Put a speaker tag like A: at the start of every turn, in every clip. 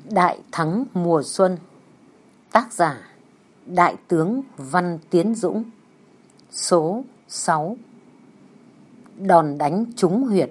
A: Đại thắng mùa xuân. Tác giả Đại tướng Văn Tiến Dũng. Số 6. Đòn đánh trúng huyệt.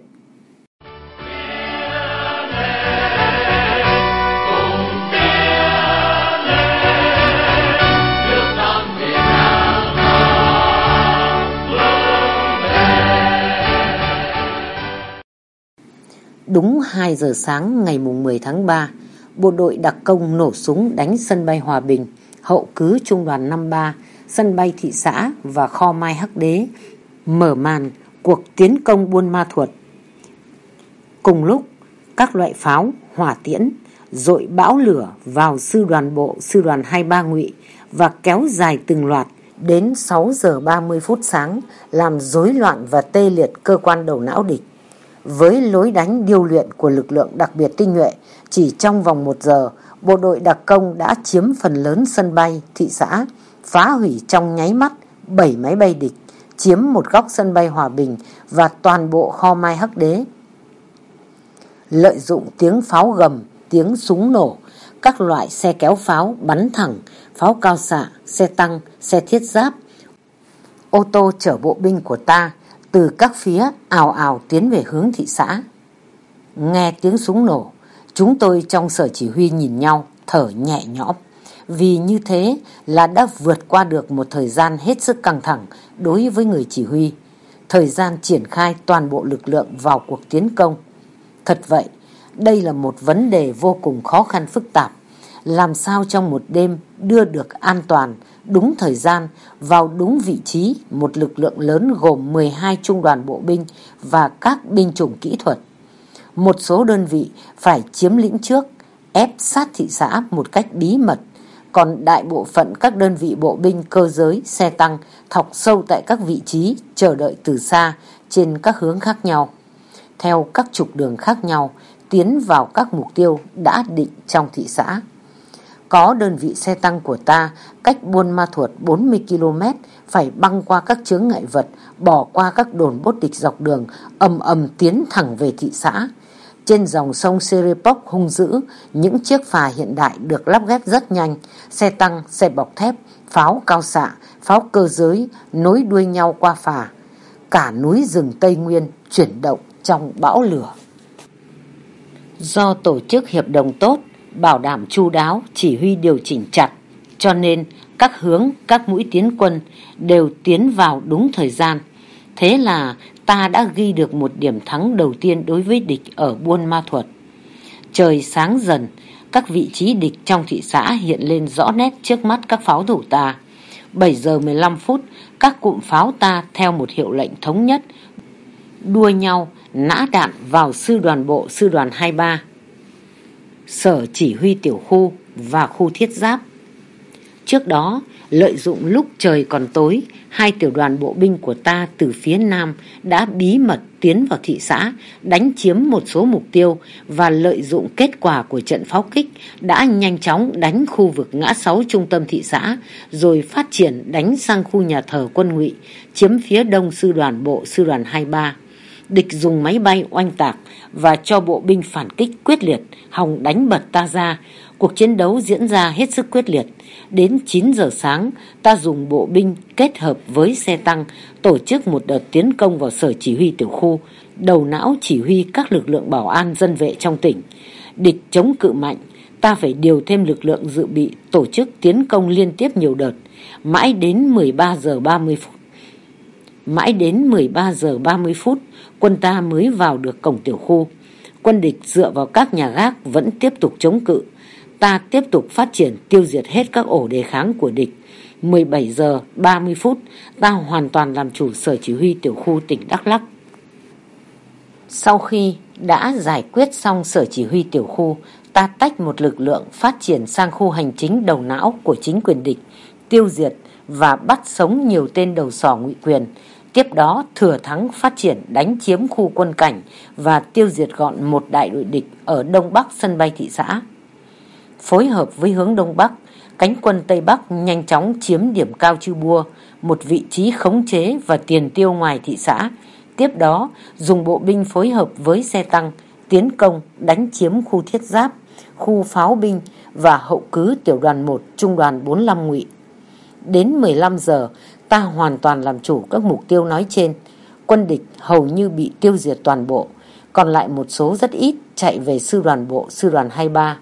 A: Đúng 2 giờ sáng ngày 10 tháng 3, bộ đội đặc công nổ súng đánh sân bay Hòa Bình, hậu cứ trung đoàn 53, sân bay thị xã và kho Mai Hắc Đế, mở màn cuộc tiến công Buôn Ma Thuột. Cùng lúc, các loại pháo, hỏa tiễn dội bão lửa vào sư đoàn bộ, sư đoàn 23 Ngụy và kéo dài từng loạt đến 6 giờ 30 phút sáng, làm rối loạn và tê liệt cơ quan đầu não địch. Với lối đánh điêu luyện của lực lượng đặc biệt tinh nhuệ, chỉ trong vòng 1 giờ, bộ đội đặc công đã chiếm phần lớn sân bay, thị xã, phá hủy trong nháy mắt 7 máy bay địch, chiếm một góc sân bay Hòa Bình và toàn bộ kho Mai Hắc Đế. Lợi dụng tiếng pháo gầm, tiếng súng nổ, các loại xe kéo pháo bắn thẳng, pháo cao xạ, xe tăng, xe thiết giáp, ô tô chở bộ binh của ta từ các phía ào ào tiến về hướng thị xã. Nghe tiếng súng nổ, chúng tôi trong sở chỉ huy nhìn nhau, thở nhẹ nhõm, vì như thế là đã vượt qua được một thời gian hết sức căng thẳng đối với người chỉ huy, thời gian triển khai toàn bộ lực lượng vào cuộc tiến công. Thật vậy, đây là một vấn đề vô cùng khó khăn phức tạp, làm sao trong một đêm đưa được an toàn, đúng thời gian, vào đúng vị trí một lực lượng lớn gồm 12 trung đoàn bộ binh và các binh chủng kỹ thuật. Một số đơn vị phải chiếm lĩnh trước, ép sát thị xã một cách bí mật, còn đại bộ phận các đơn vị bộ binh cơ giới, xe tăng thọc sâu tại các vị trí chờ đợi từ xa trên các hướng khác nhau, theo các trục đường khác nhau, tiến vào các mục tiêu đã định trong thị xã. Có đơn vị xe tăng của ta cách Buôn Ma Thuột 40 km phải băng qua các chướng ngại vật, bỏ qua các đồn bốt địch dọc đường, ầm ầm tiến thẳng về thị xã. Trên dòng sông Serepok hung dữ, những chiếc phà hiện đại được lắp ghép rất nhanh, xe tăng, xe bọc thép, pháo cao xạ, pháo cơ giới nối đuôi nhau qua phà. Cả núi rừng Tây Nguyên chuyển động trong bão lửa. Do tổ chức hiệp đồng tốt, bảo đảm chu đáo, chỉ huy điều chỉnh chặt, cho nên các hướng, các mũi tiến quân đều tiến vào đúng thời gian. Thế là ta đã ghi được một điểm thắng đầu tiên đối với địch ở Buôn Ma Thuột. Trời sáng dần, các vị trí địch trong thị xã hiện lên rõ nét trước mắt các pháo thủ ta. 7 giờ 15 phút, các cụm pháo ta theo một hiệu lệnh thống nhất đua nhau nã đạn vào sư đoàn bộ, sư đoàn 23, sở chỉ huy tiểu khu và khu thiết giáp. Trước đó, lợi dụng lúc trời còn tối, 2 tiểu đoàn bộ binh của ta từ phía nam đã bí mật tiến vào thị xã, đánh chiếm một số mục tiêu và lợi dụng kết quả của trận pháo kích đã nhanh chóng đánh khu vực ngã 6 trung tâm thị xã, rồi phát triển đánh sang khu nhà thờ quân Ngụy, chiếm phía đông sư đoàn bộ, sư đoàn 23. Địch dùng máy bay oanh tạc và cho bộ binh phản kích quyết liệt, hòng đánh bật ta ra. Cuộc chiến đấu diễn ra hết sức quyết liệt. Đến 9 giờ sáng, ta dùng bộ binh kết hợp với xe tăng tổ chức một đợt tiến công vào sở chỉ huy tiểu khu, đầu não chỉ huy các lực lượng bảo an dân vệ trong tỉnh. Địch chống cự mạnh, ta phải điều thêm lực lượng dự bị tổ chức tiến công liên tiếp nhiều đợt. Mãi đến 13 giờ 30 phút, quân ta mới vào được cổng tiểu khu. Quân địch dựa vào các nhà gác vẫn tiếp tục chống cự. Ta tiếp tục phát triển tiêu diệt hết các ổ đề kháng của địch. 17 giờ 30 phút, ta hoàn toàn làm chủ sở chỉ huy tiểu khu tỉnh Đắk Lắk. Sau khi đã giải quyết xong sở chỉ huy tiểu khu, ta tách một lực lượng phát triển sang khu hành chính đầu não của chính quyền địch, tiêu diệt và bắt sống nhiều tên đầu sỏ ngụy quyền. Tiếp đó thừa thắng phát triển đánh chiếm khu quân cảnh và tiêu diệt gọn một đại đội địch ở đông bắc sân bay thị xã. Phối hợp với hướng đông bắc, cánh quân Tây Bắc nhanh chóng chiếm điểm cao Chư Bua, một vị trí khống chế và tiền tiêu ngoài thị xã. Tiếp đó dùng bộ binh phối hợp với xe tăng tiến công đánh chiếm khu thiết giáp, khu pháo binh và hậu cứ tiểu đoàn 1, trung đoàn 45 Ngụy. Đến 15 giờ, ta hoàn toàn làm chủ các mục tiêu nói trên. Quân địch hầu như bị tiêu diệt toàn bộ, còn lại một số rất ít chạy về sư đoàn bộ, sư đoàn 23.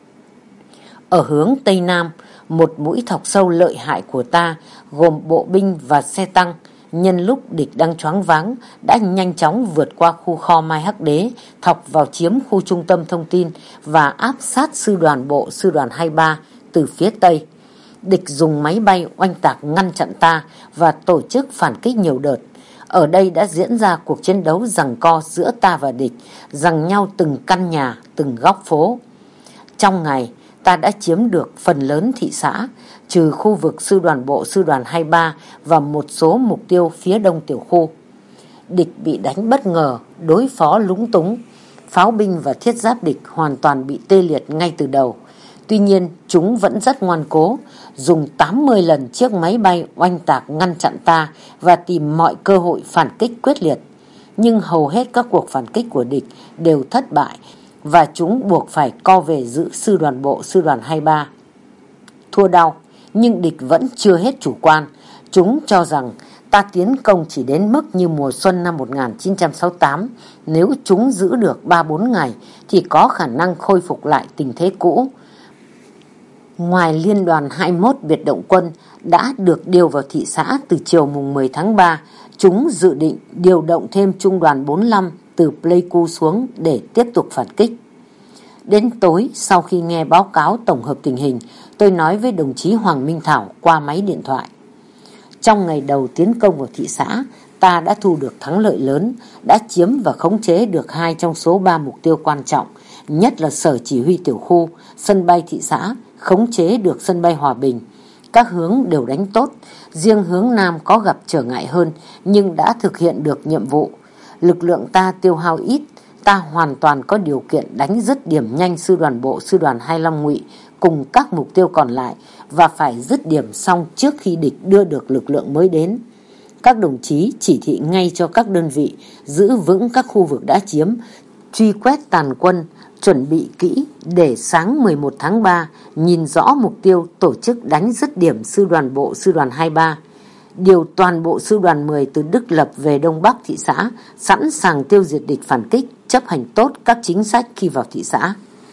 A: Ở hướng Tây Nam, một mũi thọc sâu lợi hại của ta gồm bộ binh và xe tăng, nhân lúc địch đang choáng váng, đã nhanh chóng vượt qua khu kho Mai Hắc Đế, thọc vào chiếm khu trung tâm thông tin và áp sát sư đoàn bộ, sư đoàn 23 từ phía Tây. Địch dùng máy bay oanh tạc ngăn chặn ta và tổ chức phản kích nhiều đợt. Ở đây đã diễn ra cuộc chiến đấu giằng co giữa ta và địch, giằng nhau từng căn nhà, từng góc phố. Trong ngày, ta đã chiếm được phần lớn thị xã, trừ khu vực sư đoàn bộ, sư đoàn 23 và một số mục tiêu phía đông tiểu khu. Địch bị đánh bất ngờ, đối phó lúng túng. Pháo binh và thiết giáp địch hoàn toàn bị tê liệt ngay từ đầu. Tuy nhiên, chúng vẫn rất ngoan cố, dùng 80 lần chiếc máy bay oanh tạc ngăn chặn ta và tìm mọi cơ hội phản kích quyết liệt. Nhưng hầu hết các cuộc phản kích của địch đều thất bại và chúng buộc phải co về giữ sư đoàn bộ, sư đoàn 23. Thua đau, nhưng địch vẫn chưa hết chủ quan. Chúng cho rằng ta tiến công chỉ đến mức như mùa xuân năm 1968. Nếu chúng giữ được 3-4 ngày thì có khả năng khôi phục lại tình thế cũ. Ngoài liên đoàn 21 biệt động quân đã được điều vào thị xã từ chiều mùng 10 tháng 3, chúng dự định điều động thêm trung đoàn 45 từ Pleiku xuống để tiếp tục phản kích. Đến tối, sau khi nghe báo cáo tổng hợp tình hình, tôi nói với đồng chí Hoàng Minh Thảo qua máy điện thoại. Trong ngày đầu tiến công vào thị xã, ta đã thu được thắng lợi lớn, đã chiếm và khống chế được 2 trong số 3 mục tiêu quan trọng, nhất là sở chỉ huy tiểu khu, sân bay thị xã, khống chế được sân bay Hòa Bình. Các hướng đều đánh tốt, riêng hướng Nam có gặp trở ngại hơn nhưng đã thực hiện được nhiệm vụ. Lực lượng ta tiêu hao ít, ta hoàn toàn có điều kiện đánh dứt điểm nhanh sư đoàn bộ, sư đoàn 25 Ngụy cùng các mục tiêu còn lại và phải dứt điểm xong trước khi địch đưa được lực lượng mới đến. Các đồng chí chỉ thị ngay cho các đơn vị giữ vững các khu vực đã chiếm, truy quét tàn quân, chuẩn bị kỹ để sáng 11 tháng 3 nhìn rõ mục tiêu, tổ chức đánh dứt điểm sư đoàn bộ, sư đoàn 23. Điều toàn bộ sư đoàn 10 từ Đức Lập về Đông Bắc thị xã, sẵn sàng tiêu diệt địch phản kích, chấp hành tốt các chính sách khi vào thị xã.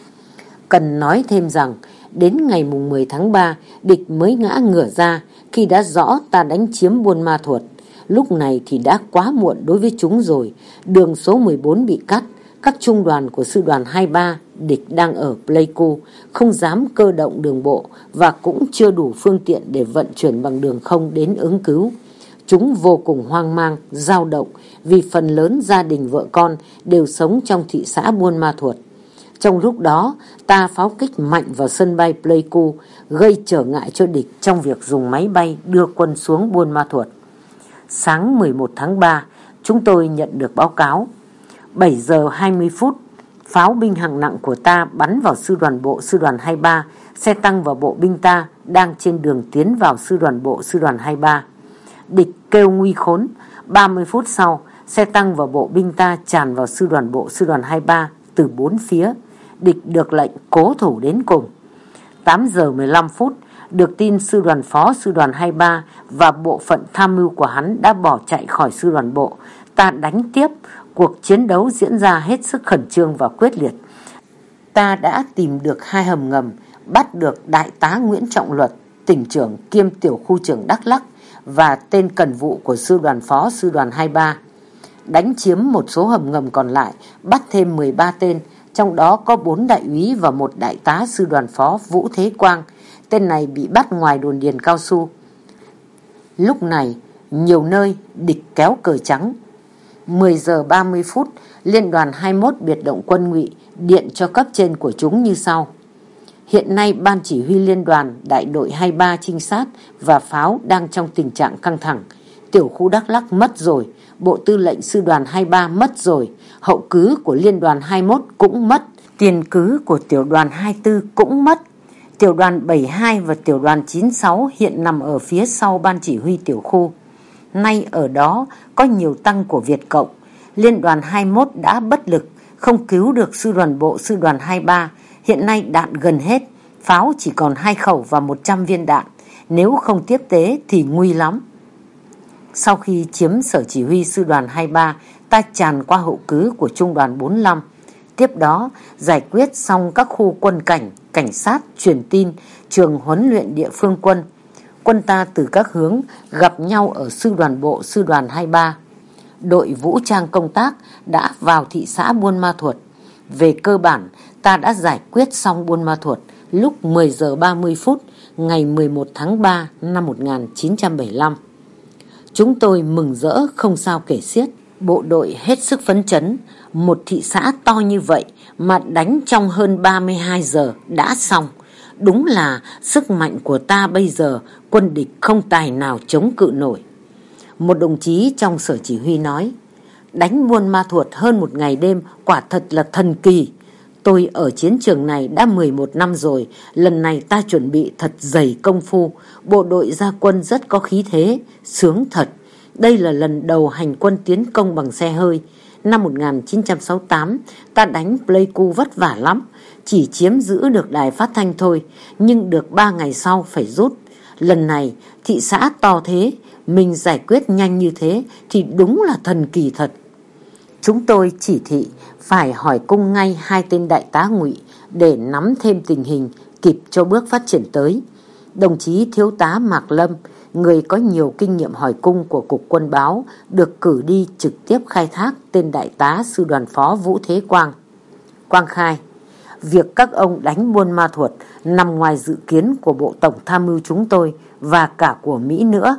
A: Cần nói thêm rằng, đến ngày mùng 10 tháng 3, địch mới ngã ngửa ra khi đã rõ ta đánh chiếm Buôn Ma Thuột. Lúc này thì đã quá muộn đối với chúng rồi, đường số 14 bị cắt, các trung đoàn của sư đoàn 23 địch đang ở Pleiku, không dám cơ động đường bộ và cũng chưa đủ phương tiện để vận chuyển bằng đường không đến ứng cứu. Chúng vô cùng hoang mang, dao động vì phần lớn gia đình vợ con đều sống trong thị xã Buôn Ma Thuột. Trong lúc đó, ta pháo kích mạnh vào sân bay Pleiku, gây trở ngại cho địch trong việc dùng máy bay đưa quân xuống Buôn Ma Thuột. Sáng 11 tháng 3, chúng tôi nhận được báo cáo. 7 giờ 20 phút, pháo binh hạng nặng của ta bắn vào sư đoàn bộ, sư đoàn 23, xe tăng và bộ binh ta đang trên đường tiến vào sư đoàn bộ, sư đoàn 23. Địch kêu nguy khốn. 30 phút sau, xe tăng và bộ binh ta tràn vào sư đoàn bộ, sư đoàn 23 từ 4 phía. Địch được lệnh cố thủ đến cùng. 8 giờ 15 phút, được tin sư đoàn phó, sư đoàn 23 và bộ phận tham mưu của hắn đã bỏ chạy khỏi sư đoàn bộ. Ta đánh tiếp. Cuộc chiến đấu diễn ra hết sức khẩn trương và quyết liệt. Ta đã tìm được 2 hầm ngầm, bắt được Đại tá Nguyễn Trọng Luật, tỉnh trưởng kiêm tiểu khu trưởng Đắk Lắk và tên cần vụ của sư đoàn phó, sư đoàn 23. Đánh chiếm một số hầm ngầm còn lại, bắt thêm 13 tên, trong đó có 4 đại úy và 1 đại tá sư đoàn phó Vũ Thế Quang. Tên này bị bắt ngoài đồn điền cao su. Lúc này, nhiều nơi địch kéo cờ trắng. 10 giờ 30 phút, Liên đoàn 21 biệt động quân Ngụy điện cho cấp trên của chúng như sau. Hiện nay ban chỉ huy liên đoàn, đại đội 23 trinh sát và pháo đang trong tình trạng căng thẳng. Tiểu khu Đắk Lắk mất rồi, bộ tư lệnh sư đoàn 23 mất rồi, hậu cứ của liên đoàn 21 cũng mất, tiền cứ của tiểu đoàn 24 cũng mất. Tiểu đoàn 72 và tiểu đoàn 96 hiện nằm ở phía sau ban chỉ huy tiểu khu. Nay ở đó có nhiều tăng của Việt Cộng. Liên đoàn 21 đã bất lực, không cứu được sư đoàn bộ, sư đoàn 23. Hiện nay đạn gần hết, pháo chỉ còn 2 khẩu và 100 viên đạn. Nếu không tiếp tế thì nguy lắm. Sau khi chiếm sở chỉ huy sư đoàn 23, ta tràn qua hậu cứ của trung đoàn 45. Tiếp đó, giải quyết xong các khu quân cảnh, cảnh sát, truyền tin, trường huấn luyện địa phương quân. Quân ta từ các hướng gặp nhau ở sư đoàn bộ sư đoàn 23. Đội vũ trang công tác đã vào thị xã Buôn Ma Thuột. Về cơ bản, ta đã giải quyết xong Buôn Ma Thuột lúc 10 giờ 30 phút ngày 11 tháng 3 năm 1975. Chúng tôi mừng rỡ không sao kể xiết. Bộ đội hết sức phấn chấn. Một thị xã to như vậy mà đánh trong hơn 32 giờ đã xong. Đúng là sức mạnh của ta bây giờ quân địch không tài nào chống cự nổi. Một đồng chí trong sở chỉ huy nói: đánh Buôn Ma Thuột hơn một ngày đêm quả thật là thần kỳ. Tôi ở chiến trường này đã 11 năm rồi, lần này ta chuẩn bị thật dày công phu, bộ đội ra quân rất có khí thế, sướng thật. Đây là lần đầu hành quân tiến công bằng xe hơi. Năm 1968, ta đánh Pleiku vất vả lắm, chỉ chiếm giữ được đài phát thanh thôi, nhưng được 3 ngày sau phải rút. Lần này, thị xã to thế, mình giải quyết nhanh như thế thì đúng là thần kỳ thật. Chúng tôi chỉ thị phải hỏi cung ngay 2 tên đại tá ngụy để nắm thêm tình hình kịp cho bước phát triển tới. Đồng chí thiếu tá Mạc Lâm, người có nhiều kinh nghiệm hỏi cung của Cục Quân báo, được cử đi trực tiếp khai thác tên đại tá sư đoàn phó Vũ Thế Quang. Quang khai: việc các ông đánh Buôn Ma Thuột nằm ngoài dự kiến của Bộ Tổng Tham mưu chúng tôi và cả của Mỹ nữa.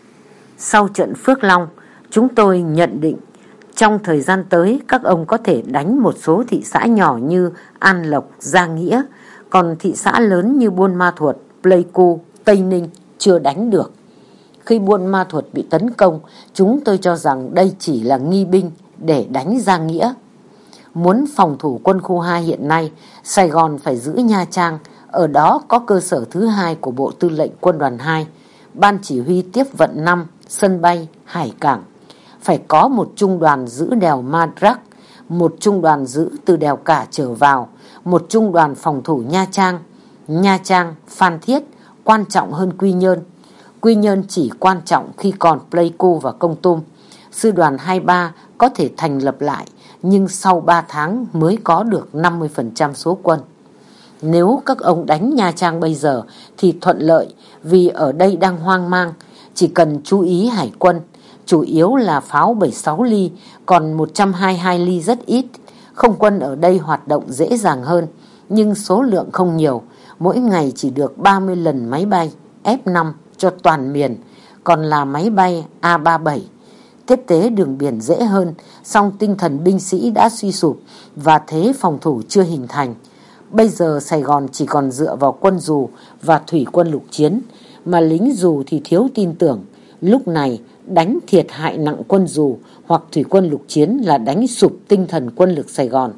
A: Sau trận Phước Long, chúng tôi nhận định trong thời gian tới các ông có thể đánh một số thị xã nhỏ như An Lộc, Gia Nghĩa, còn thị xã lớn như Buôn Ma Thuột, Pleiku, Tây Ninh chưa đánh được. Khi Buôn Ma Thuột bị tấn công, chúng tôi cho rằng đây chỉ là nghi binh để đánh Gia Nghĩa. Muốn phòng thủ quân khu 2 hiện nay, Sài Gòn phải giữ Nha Trang, ở đó có cơ sở thứ 2 của Bộ Tư lệnh Quân đoàn 2, Ban Chỉ huy Tiếp vận 5, sân bay, hải cảng. Phải có một trung đoàn giữ đèo Madrak, một trung đoàn giữ từ đèo Cả trở vào, một trung đoàn phòng thủ Nha Trang. Nha Trang, Phan Thiết quan trọng hơn Quy Nhơn. Quy Nhơn chỉ quan trọng khi còn Pleiku và Kon Tum. Sư đoàn 23 có thể thành lập lại, nhưng sau 3 tháng mới có được 50% số quân. Nếu các ông đánh Nha Trang bây giờ thì thuận lợi, vì ở đây đang hoang mang, chỉ cần chú ý hải quân. Chủ yếu là pháo 76 ly, còn 122 ly rất ít. Không quân ở đây hoạt động dễ dàng hơn, nhưng số lượng không nhiều. Mỗi ngày chỉ được 30 lần máy bay F5 cho toàn miền, còn là máy bay A-37. Tiếp tế đường biển dễ hơn, song tinh thần binh sĩ đã suy sụp và thế phòng thủ chưa hình thành. Bây giờ Sài Gòn chỉ còn dựa vào quân dù và thủy quân lục chiến, mà lính dù thì thiếu tin tưởng. Lúc này đánh thiệt hại nặng quân dù hoặc thủy quân lục chiến là đánh sụp tinh thần quân lực Sài Gòn.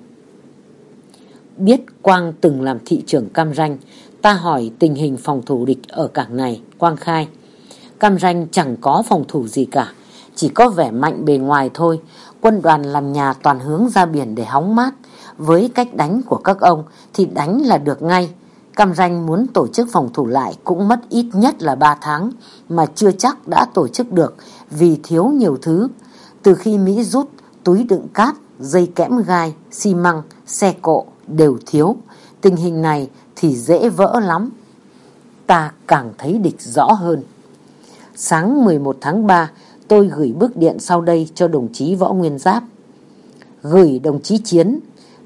A: Biết Quang từng làm thị trưởng Cam Ranh, ta hỏi tình hình phòng thủ địch ở cảng này. Quang khai: Cam Ranh chẳng có phòng thủ gì cả, chỉ có vẻ mạnh bề ngoài thôi. Quân đoàn làm nhà toàn hướng ra biển để hóng mát. Với cách đánh của các ông thì đánh là được ngay. Cam Ranh muốn tổ chức phòng thủ lại cũng mất ít nhất là 3 tháng, mà chưa chắc đã tổ chức được vì thiếu nhiều thứ. Từ khi Mỹ rút, túi đựng cát, dây kẽm gai, xi măng, xe cộ đều thiếu. Tình hình này thì dễ vỡ lắm. Ta càng thấy địch rõ hơn. Sáng 11 tháng 3, tôi gửi bức điện sau đây cho đồng chí Võ Nguyên Giáp. Gửi đồng chí Chiến.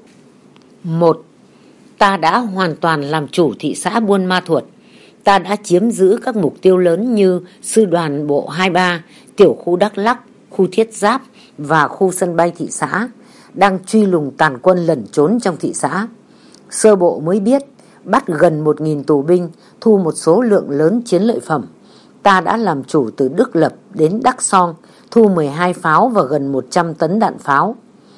A: 1. Ta đã hoàn toàn làm chủ thị xã Buôn Ma Thuột. Ta đã chiếm giữ các mục tiêu lớn như sư đoàn bộ 23, tiểu khu Đắk Lắk, khu Thiết Giáp và khu sân bay thị xã, đang truy lùng tàn quân lẩn trốn trong thị xã. Sơ bộ mới biết, bắt gần 1.000 tù binh, thu một số lượng lớn chiến lợi phẩm. Ta đã làm chủ từ Đức Lập đến Đắk Song, thu 12 pháo và gần 100 tấn đạn pháo.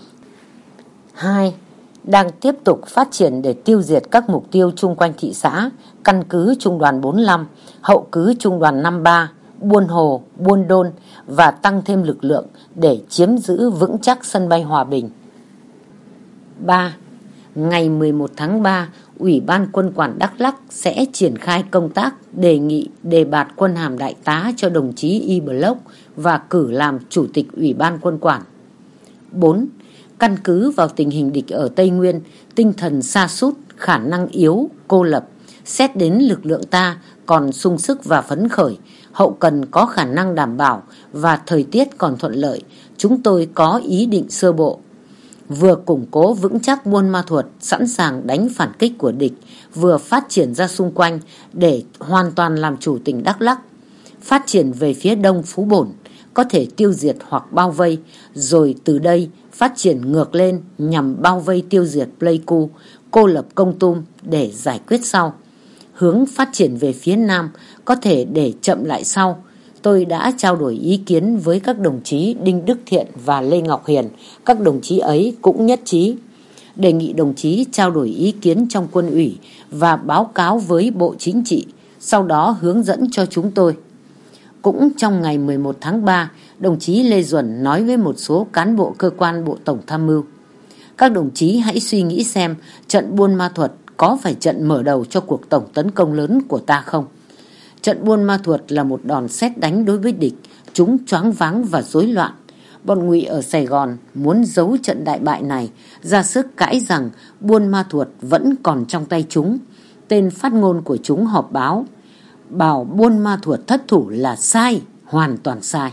A: 2. Đang tiếp tục phát triển để tiêu diệt các mục tiêu chung quanh thị xã, căn cứ trung đoàn 45, hậu cứ trung đoàn 53, Buôn Hồ, Buôn Đôn và tăng thêm lực lượng để chiếm giữ vững chắc sân bay Hòa Bình. 3. Ngày 11 tháng 3, Ủy ban Quân quản Đắk Lắk sẽ triển khai công tác đề nghị đề bạt quân hàm đại tá cho đồng chí Y Block và cử làm chủ tịch Ủy ban Quân quản. 4. Căn cứ vào tình hình địch ở Tây Nguyên, tinh thần sa sút, khả năng yếu, cô lập, xét đến lực lượng ta còn sung sức và phấn khởi, hậu cần có khả năng đảm bảo và thời tiết còn thuận lợi, chúng tôi có ý định sơ bộ. Vừa củng cố vững chắc Buôn Ma Thuột sẵn sàng đánh phản kích của địch, vừa phát triển ra xung quanh để hoàn toàn làm chủ tỉnh Đắk Lắk. Phát triển về phía đông Phú Bổn, có thể tiêu diệt hoặc bao vây, rồi từ đây phát triển ngược lên nhằm bao vây tiêu diệt Pleiku, cô lập Kon Tum để giải quyết sau. Hướng phát triển về phía nam có thể để chậm lại sau. Tôi đã trao đổi ý kiến với các đồng chí Đinh Đức Thiện và Lê Ngọc Hiền. Các đồng chí ấy cũng nhất trí. Đề nghị đồng chí trao đổi ý kiến trong quân ủy và báo cáo với Bộ Chính trị, sau đó hướng dẫn cho chúng tôi. Cũng trong ngày 11 tháng 3, đồng chí Lê Duẩn nói với một số cán bộ cơ quan Bộ Tổng Tham mưu: các đồng chí hãy suy nghĩ xem trận Buôn Ma Thuột có phải trận mở đầu cho cuộc tổng tấn công lớn của ta không? Trận Buôn Ma Thuột là một đòn sét đánh đối với địch, chúng choáng váng và rối loạn. Bọn Ngụy ở Sài Gòn muốn giấu trận đại bại này, ra sức cãi rằng Buôn Ma Thuột vẫn còn trong tay chúng. Tên phát ngôn của chúng họp báo bảo Buôn Ma Thuột thất thủ là sai, hoàn toàn sai.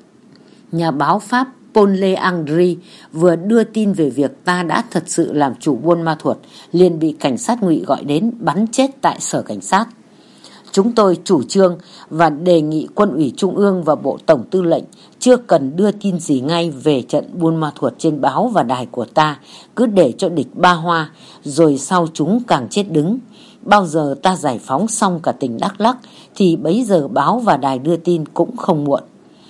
A: Nhà báo Pháp Paul Leandri vừa đưa tin về việc ta đã thật sự làm chủ Buôn Ma Thuột, liền bị cảnh sát Ngụy gọi đến bắn chết tại sở cảnh sát. Chúng tôi chủ trương và đề nghị Quân ủy Trung ương và Bộ Tổng Tư lệnh chưa cần đưa tin gì ngay về trận Buôn Ma Thuột trên báo và đài của ta, cứ để cho địch ba hoa, rồi sau chúng càng chết đứng. Bao giờ ta giải phóng xong cả tỉnh Đắk Lắk thì bấy giờ báo và đài đưa tin cũng không muộn.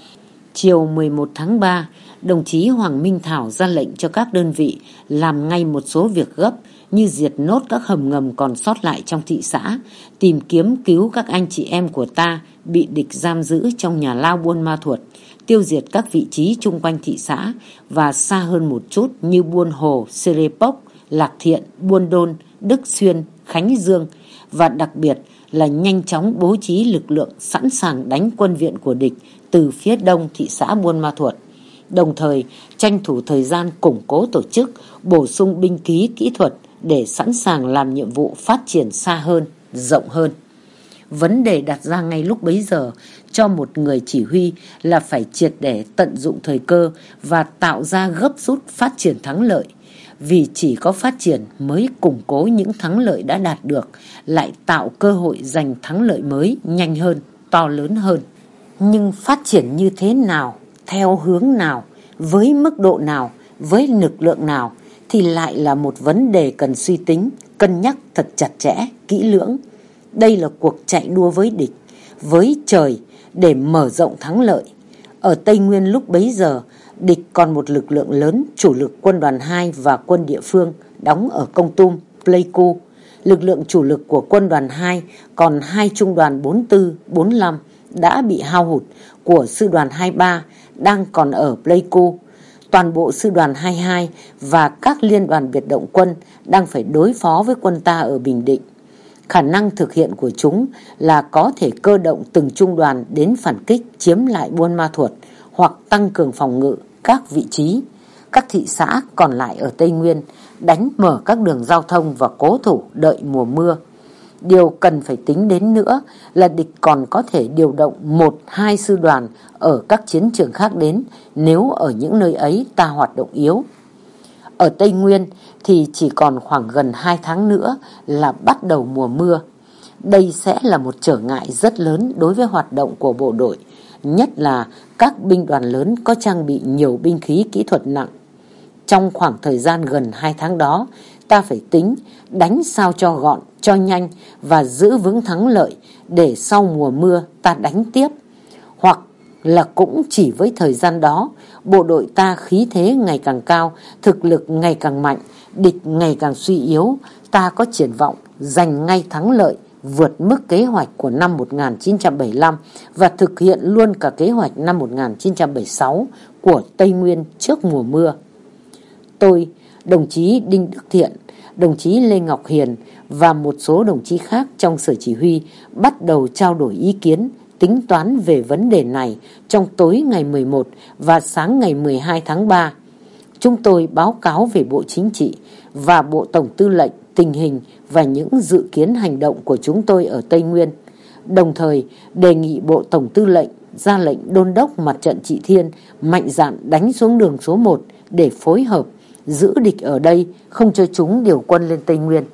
A: Chiều 11 tháng 3, đồng chí Hoàng Minh Thảo ra lệnh cho các đơn vị làm ngay một số việc gấp như diệt nốt các hầm ngầm còn sót lại trong thị xã, tìm kiếm cứu các anh chị em của ta bị địch giam giữ trong nhà lao Buôn Ma Thuột, tiêu diệt các vị trí chung quanh thị xã và xa hơn một chút như Buôn Hồ, Serepok, Lạc Thiện, Buôn Đôn, Đức Xuyên, Khánh Dương, và đặc biệt là nhanh chóng bố trí lực lượng sẵn sàng đánh quân viện của địch từ phía đông thị xã Buôn Ma Thuột. Đồng thời tranh thủ thời gian củng cố tổ chức, bổ sung binh khí kỹ thuật để sẵn sàng làm nhiệm vụ phát triển xa hơn, rộng hơn. Vấn đề đặt ra ngay lúc bấy giờ cho một người chỉ huy là phải triệt để tận dụng thời cơ và tạo ra gấp rút phát triển thắng lợi. Vì chỉ có phát triển mới củng cố những thắng lợi đã đạt được, lại tạo cơ hội giành thắng lợi mới nhanh hơn, to lớn hơn. Nhưng phát triển như thế nào, theo hướng nào, với mức độ nào, với lực lượng nào thì lại là một vấn đề cần suy tính, cân nhắc thật chặt chẽ, kỹ lưỡng. Đây là cuộc chạy đua với địch, với trời để mở rộng thắng lợi. Ở Tây Nguyên lúc bấy giờ, địch còn một lực lượng lớn, chủ lực quân đoàn 2 và quân địa phương đóng ở Kon Tum, Pleiku. Lực lượng chủ lực của quân đoàn 2 còn 2 trung đoàn 44, 45 đã bị hao hụt, của sư đoàn 23 đang còn ở Pleiku. Toàn bộ sư đoàn 22 và các liên đoàn biệt động quân đang phải đối phó với quân ta ở Bình Định. Khả năng thực hiện của chúng là có thể cơ động từng trung đoàn đến phản kích chiếm lại Buôn Ma Thuột hoặc tăng cường phòng ngự các vị trí, các thị xã còn lại ở Tây Nguyên, đánh mở các đường giao thông và cố thủ đợi mùa mưa. Điều cần phải tính đến nữa là địch còn có thể điều động 1-2 sư đoàn ở các chiến trường khác đến nếu ở những nơi ấy ta hoạt động yếu. Ở Tây Nguyên thì chỉ còn khoảng gần 2 tháng nữa là bắt đầu mùa mưa. Đây sẽ là một trở ngại rất lớn đối với hoạt động của bộ đội, nhất là các binh đoàn lớn có trang bị nhiều binh khí kỹ thuật nặng. Trong khoảng thời gian gần 2 tháng đó, ta phải tính đánh sao cho gọn, cho nhanh và giữ vững thắng lợi để sau mùa mưa ta đánh tiếp. Hoặc là cũng chỉ với thời gian đó, bộ đội ta khí thế ngày càng cao, thực lực ngày càng mạnh, địch ngày càng suy yếu, ta có triển vọng giành ngay thắng lợi, vượt mức kế hoạch của năm 1975 và thực hiện luôn cả kế hoạch năm 1976 của Tây Nguyên trước mùa mưa. Tôi, đồng chí Đinh Đức Thiện, đồng chí Lê Ngọc Hiền và một số đồng chí khác trong sở chỉ huy bắt đầu trao đổi ý kiến, tính toán về vấn đề này trong tối ngày 11 và sáng ngày 12 tháng 3. Chúng tôi báo cáo về Bộ Chính trị và Bộ Tổng Tư lệnh tình hình và những dự kiến hành động của chúng tôi ở Tây Nguyên, đồng thời đề nghị Bộ Tổng Tư lệnh ra lệnh đôn đốc mặt trận Trị Thiên mạnh dạn đánh xuống đường số 1 để phối hợp giữ địch ở đây, không cho chúng điều quân lên Tây Nguyên.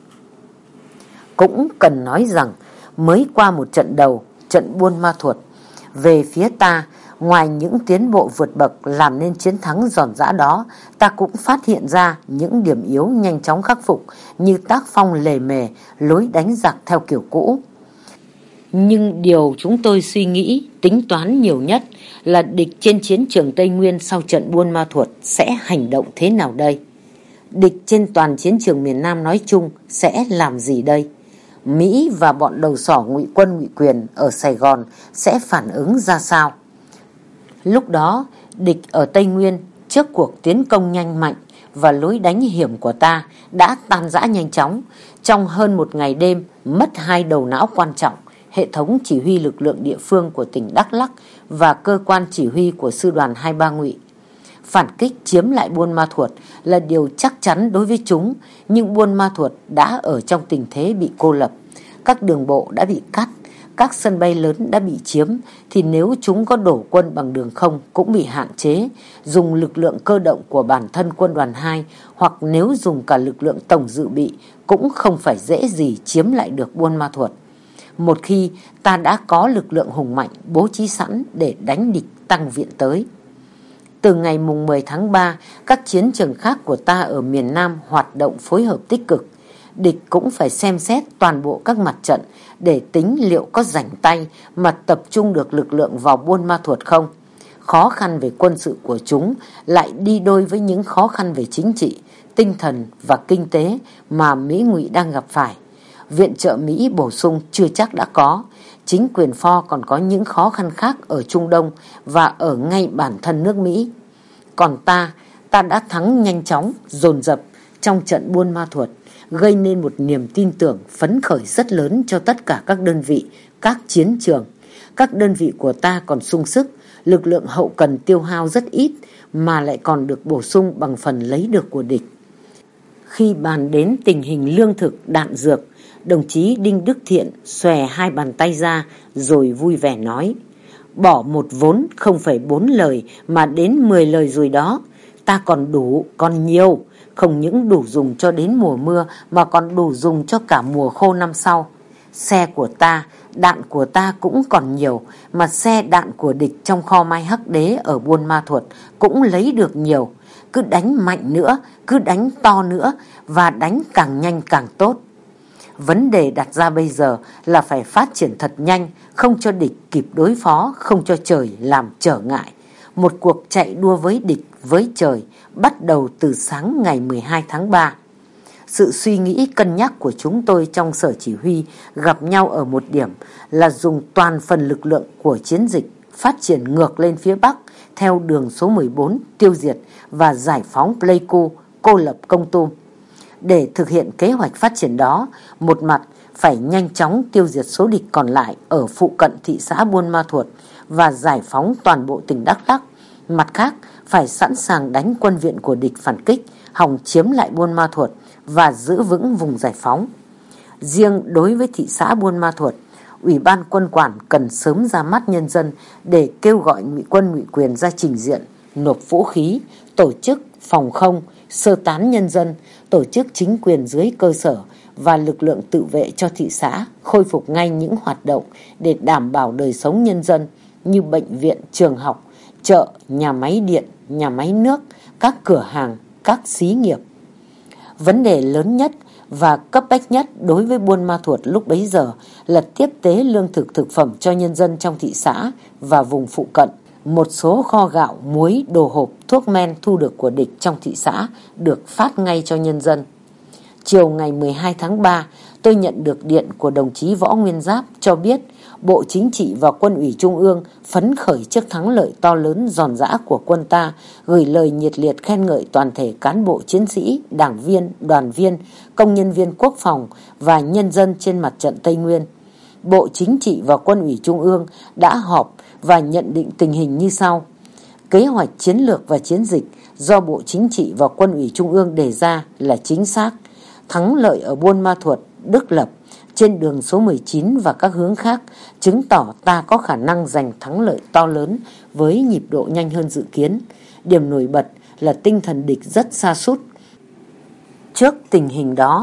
A: Cũng cần nói rằng mới qua một trận đầu, trận Buôn Ma Thuột, về phía ta, ngoài những tiến bộ vượt bậc làm nên chiến thắng giòn giã đó, ta cũng phát hiện ra những điểm yếu nhanh chóng khắc phục, như tác phong lề mề, lối đánh giặc theo kiểu cũ. Nhưng điều chúng tôi suy nghĩ, tính toán nhiều nhất là địch trên chiến trường Tây Nguyên sau trận Buôn Ma Thuột sẽ hành động thế nào đây? Địch trên toàn chiến trường miền Nam nói chung sẽ làm gì đây? Mỹ và bọn đầu sỏ ngụy quân ngụy quyền ở Sài Gòn sẽ phản ứng ra sao? Lúc đó, địch ở Tây Nguyên trước cuộc tiến công nhanh mạnh và lối đánh hiểm của ta đã tan rã nhanh chóng. Trong hơn một ngày đêm, mất 2 đầu não quan trọng, hệ thống chỉ huy lực lượng địa phương của tỉnh Đắk Lắk và cơ quan chỉ huy của sư đoàn 23 ngụy. Phản kích chiếm lại Buôn Ma Thuột là điều chắc chắn đối với chúng, nhưng Buôn Ma Thuột đã ở trong tình thế bị cô lập. Các đường bộ đã bị cắt, các sân bay lớn đã bị chiếm, thì nếu chúng có đổ quân bằng đường không cũng bị hạn chế, dùng lực lượng cơ động của bản thân quân đoàn 2 hoặc nếu dùng cả lực lượng tổng dự bị cũng không phải dễ gì chiếm lại được Buôn Ma Thuột. Một khi ta đã có lực lượng hùng mạnh bố trí sẵn để đánh địch tăng viện tới. Từ ngày mùng 10 tháng 3, các chiến trường khác của ta ở miền Nam hoạt động phối hợp tích cực. Địch cũng phải xem xét toàn bộ các mặt trận để tính liệu có rảnh tay mà tập trung được lực lượng vào Buôn Ma Thuột không. Khó khăn về quân sự của chúng lại đi đôi với những khó khăn về chính trị, tinh thần và kinh tế mà Mỹ ngụy đang gặp phải. Viện trợ Mỹ bổ sung chưa chắc đã có. Chính quyền Ford còn có những khó khăn khác ở Trung Đông và ở ngay bản thân nước Mỹ. Còn ta đã thắng nhanh chóng, dồn dập trong trận Buôn Ma Thuột, gây nên một niềm tin tưởng phấn khởi rất lớn cho tất cả các đơn vị, các chiến trường. Các đơn vị của ta còn sung sức, lực lượng hậu cần tiêu hao rất ít mà lại còn được bổ sung bằng phần lấy được của địch. Khi bàn đến tình hình lương thực, đạn dược, đồng chí Đinh Đức Thiện xòe 2 bàn tay ra rồi vui vẻ nói: bỏ một vốn không phải 4 lời mà đến 10 lời rồi đó. Ta còn đủ, còn nhiều, không những đủ dùng cho đến mùa mưa mà còn đủ dùng cho cả mùa khô năm sau. Xe của ta, đạn của ta cũng còn nhiều, mà xe đạn của địch trong kho Mai Hắc Đế ở Buôn Ma Thuột cũng lấy được nhiều. Cứ đánh mạnh nữa, cứ đánh to nữa và đánh càng nhanh càng tốt. Vấn đề đặt ra bây giờ là phải phát triển thật nhanh, không cho địch kịp đối phó, không cho trời làm trở ngại. Một cuộc chạy đua với địch, với trời, bắt đầu từ sáng ngày 12 tháng 3. Sự suy nghĩ cân nhắc của chúng tôi trong sở chỉ huy gặp nhau ở một điểm là dùng toàn phần lực lượng của chiến dịch phát triển ngược lên phía Bắc theo đường số 14 tiêu diệt và giải phóng Pleiku, cô lập Kon Tum. Để thực hiện kế hoạch phát triển đó, một mặt phải nhanh chóng tiêu diệt số địch còn lại ở phụ cận thị xã Buôn Ma Thuột và giải phóng toàn bộ tỉnh Đắk Lắk. Mặt khác, phải sẵn sàng đánh quân viện của địch phản kích, hòng chiếm lại Buôn Ma Thuột và giữ vững vùng giải phóng. Riêng đối với thị xã Buôn Ma Thuột, Ủy ban quân quản cần sớm ra mắt nhân dân để kêu gọi ngụy quân ngụy quyền ra trình diện, nộp vũ khí, tổ chức phòng không, sơ tán nhân dân, tổ chức chính quyền dưới cơ sở và lực lượng tự vệ cho thị xã khôi phục ngay những hoạt động để đảm bảo đời sống nhân dân như bệnh viện, trường học, chợ, nhà máy điện, nhà máy nước, các cửa hàng, các xí nghiệp. Vấn đề lớn nhất và cấp bách nhất đối với Buôn Ma Thuột lúc bấy giờ là tiếp tế lương thực thực phẩm cho nhân dân trong thị xã và vùng phụ cận. Một số kho gạo, muối, đồ hộp, thuốc men thu được của địch trong thị xã được phát ngay cho nhân dân. Chiều ngày 12 tháng 3, tôi nhận được điện của đồng chí Võ Nguyên Giáp cho biết Bộ Chính trị và Quân ủy Trung ương phấn khởi trước thắng lợi to lớn giòn giã của quân ta, gửi lời nhiệt liệt khen ngợi toàn thể cán bộ chiến sĩ, đảng viên, đoàn viên, công nhân viên quốc phòng và nhân dân trên mặt trận Tây Nguyên. Bộ Chính trị và Quân ủy Trung ương đã họp và nhận định tình hình như sau. Kế hoạch chiến lược và chiến dịch do Bộ Chính trị và Quân ủy Trung ương đề ra là chính xác. Thắng lợi ở Buôn Ma Thuột, Đức Lập, trên đường số 19 và các hướng khác chứng tỏ ta có khả năng giành thắng lợi to lớn với nhịp độ nhanh hơn dự kiến. Điểm nổi bật là tinh thần địch rất sa sút. Trước tình hình đó,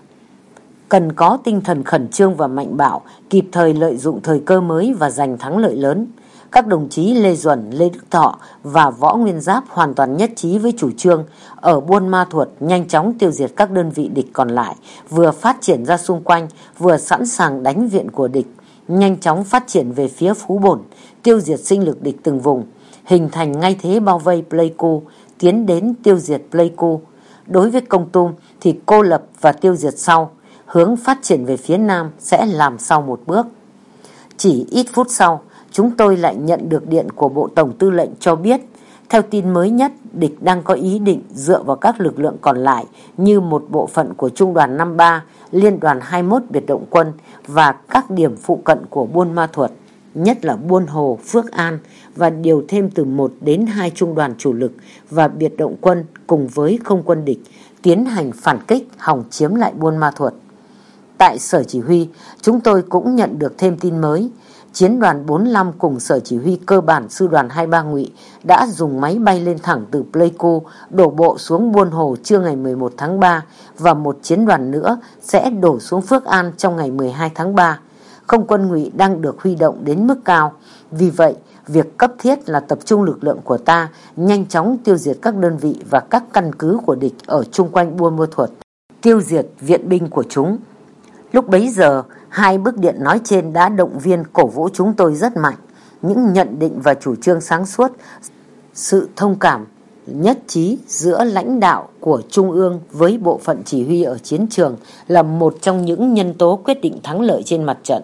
A: cần có tinh thần khẩn trương và mạnh bạo, kịp thời lợi dụng thời cơ mới và giành thắng lợi lớn. Các đồng chí Lê Duẩn, Lê Đức Thọ và Võ Nguyên Giáp hoàn toàn nhất trí với chủ trương ở Buôn Ma Thuột nhanh chóng tiêu diệt các đơn vị địch còn lại, vừa phát triển ra xung quanh, vừa sẵn sàng đánh viện của địch, nhanh chóng phát triển về phía Phú Bổn, tiêu diệt sinh lực địch từng vùng, hình thành ngay thế bao vây Pleiku, tiến đến tiêu diệt Pleiku. Đối với Kon Tum thì cô lập và tiêu diệt sau, hướng phát triển về phía Nam sẽ làm sau một bước. Chỉ ít phút sau, chúng tôi lại nhận được điện của Bộ Tổng Tư lệnh cho biết, theo tin mới nhất, địch đang có ý định dựa vào các lực lượng còn lại như một bộ phận của Trung đoàn 53, Liên đoàn 21 biệt động quân và các điểm phụ cận của Buôn Ma Thuột, nhất là Buôn Hồ, Phước An, và điều thêm từ 1 đến 2 trung đoàn chủ lực và biệt động quân cùng với không quân địch tiến hành phản kích hòng chiếm lại Buôn Ma Thuột. Tại Sở Chỉ huy, chúng tôi cũng nhận được thêm tin mới. Chiến đoàn 45 cùng Sở Chỉ huy cơ bản Sư đoàn 23 Ngụy đã dùng máy bay lên thẳng từ Pleiku đổ bộ xuống Buôn Hồ trưa ngày 11 tháng 3 và một chiến đoàn nữa sẽ đổ xuống Phước An trong ngày 12 tháng 3. Không quân Ngụy đang được huy động đến mức cao. Vì vậy, việc cấp thiết là tập trung lực lượng của ta nhanh chóng tiêu diệt các đơn vị và các căn cứ của địch ở chung quanh Buôn Ma Thuột, tiêu diệt viện binh của chúng. Lúc bấy giờ, hai bức điện nói trên đã động viên cổ vũ chúng tôi rất mạnh. Những nhận định và chủ trương sáng suốt, sự thông cảm, nhất trí giữa lãnh đạo của Trung ương với bộ phận chỉ huy ở chiến trường là một trong những nhân tố quyết định thắng lợi trên mặt trận.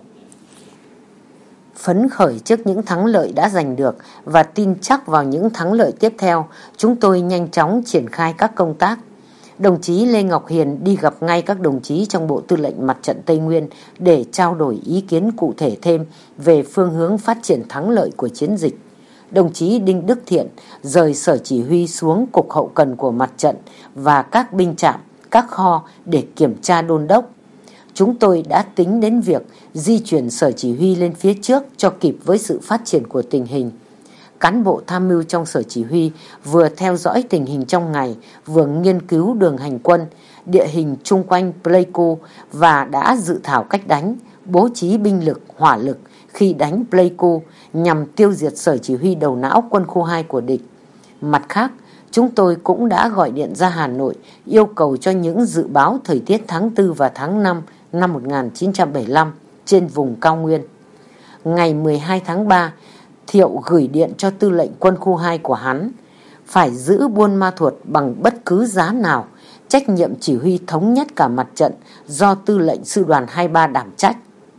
A: Phấn khởi trước những thắng lợi đã giành được và tin chắc vào những thắng lợi tiếp theo, chúng tôi nhanh chóng triển khai các công tác. Đồng chí Lê Ngọc Hiền đi gặp ngay các đồng chí trong Bộ Tư lệnh Mặt trận Tây Nguyên để trao đổi ý kiến cụ thể thêm về phương hướng phát triển thắng lợi của chiến dịch. Đồng chí Đinh Đức Thiện rời Sở Chỉ huy xuống Cục Hậu cần của mặt trận và các binh trạm, các kho để kiểm tra đôn đốc. Chúng tôi đã tính đến việc di chuyển Sở Chỉ huy lên phía trước cho kịp với sự phát triển của tình hình. Cán bộ tham mưu trong Sở Chỉ huy vừa theo dõi tình hình trong ngày, vừa nghiên cứu đường hành quân, địa hình chung quanh Pleiku và đã dự thảo cách đánh, bố trí binh lực, hỏa lực khi đánh Pleiku nhằm tiêu diệt Sở Chỉ huy đầu não quân khu 2 của địch. Mặt khác, chúng tôi cũng đã gọi điện ra Hà Nội yêu cầu cho những dự báo thời tiết tháng 4 và tháng 5 năm 1975 trên vùng cao nguyên. Ngày 12 tháng 3, Thiệu gửi điện cho tư lệnh quân khu 2 của hắn, phải giữ Buôn Ma Thuột bằng bất cứ giá nào, trách nhiệm chỉ huy thống nhất cả mặt trận do tư lệnh sư đoàn 23 đảm trách.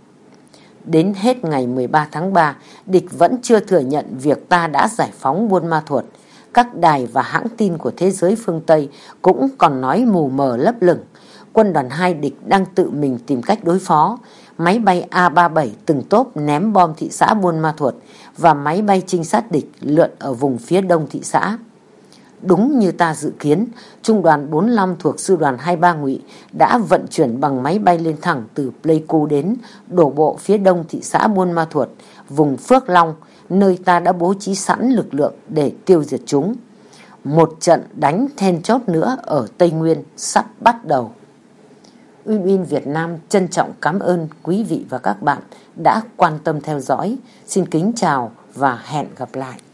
A: Đến hết ngày 13 tháng 3, địch vẫn chưa thừa nhận việc ta đã giải phóng Buôn Ma Thuột. Các đài và hãng tin của thế giới phương Tây cũng còn nói mù mờ lấp lửng. Quân đoàn 2 địch đang tự mình tìm cách đối phó. Máy bay A-37 từng tốp ném bom thị xã Buôn Ma Thuột và máy bay trinh sát địch lượn ở vùng phía đông thị xã. Đúng như ta dự kiến, Trung đoàn 45 thuộc Sư đoàn 23 Ngụy đã vận chuyển bằng máy bay lên thẳng từ Pleiku đến đổ bộ phía đông thị xã Buôn Ma Thuột, vùng Phước Long, nơi ta đã bố trí sẵn lực lượng để tiêu diệt chúng. Một trận đánh then chốt nữa ở Tây Nguyên sắp bắt đầu. Uyên Việt Nam trân trọng cảm ơn quý vị và các bạn đã quan tâm theo dõi. Xin kính chào và hẹn gặp lại.